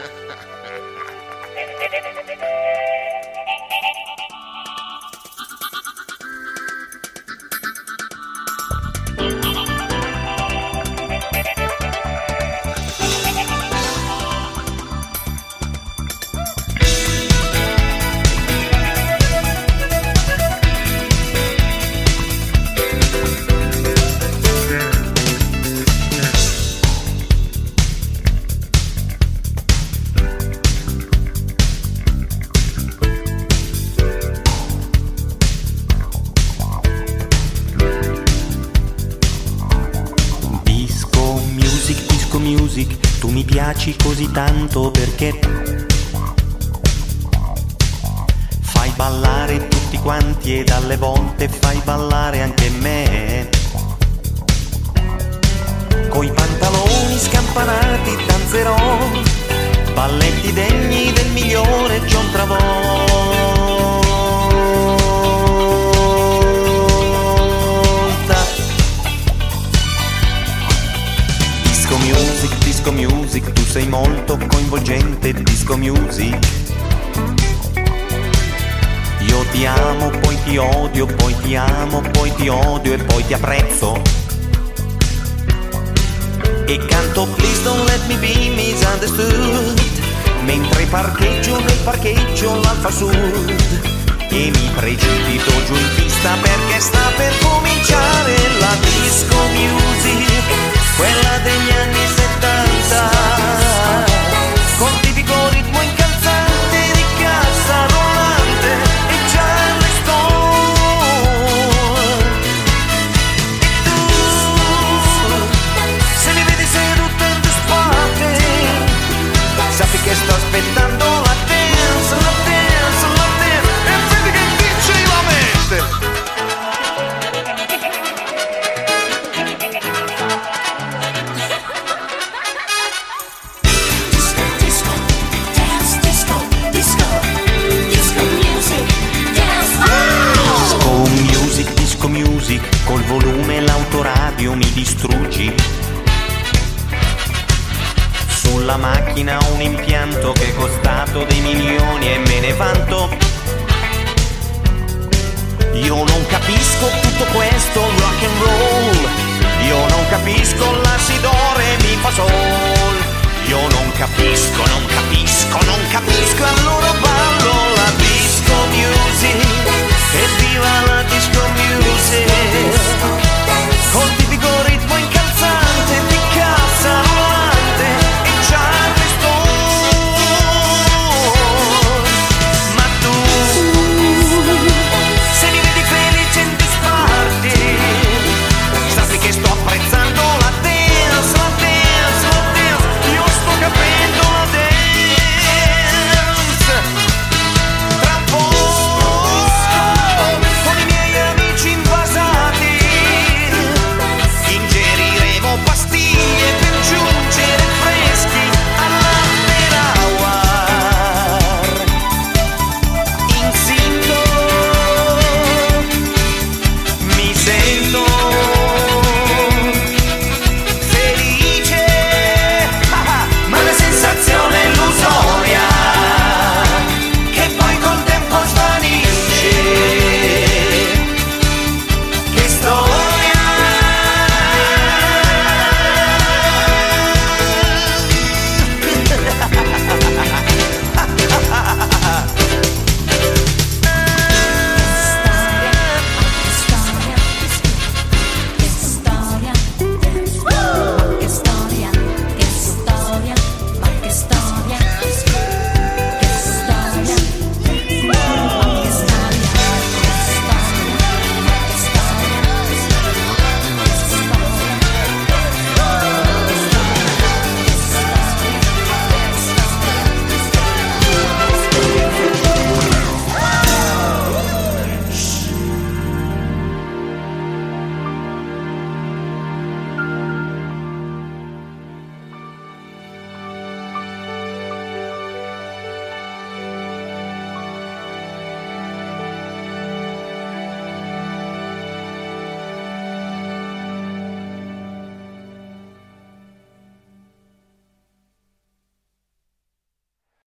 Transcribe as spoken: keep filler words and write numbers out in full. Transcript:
Tu mi piaci così tanto perché fai ballare tutti quanti ed alle volte fai ballare anche me. Coi pantaloni scampanati danzerò balletti degni del migliore John Travolta. Disco music, disco music, tu sei molto coinvolgente, disco music. Io ti amo, poi ti odio, poi ti amo, poi ti odio e poi ti apprezzo. E canto Please don't let me be misunderstood mentre parcheggio nel parcheggio l'Alfa Sud e mi precipito giù in pista perché sta per cominciare la disco music, quella degli anni settanta, con tipico ritmo incalzante di cassa rolante e Charleston. E tu, se mi vedi seduto in due spate, sappi che sto aspettando la dance, la dance, la dance, e vedi che vince la mente. Music, col volume e l'autoradio mi distruggi. Sulla macchina un impianto che è costato dei milioni e me ne vanto. Io non capisco tutto questo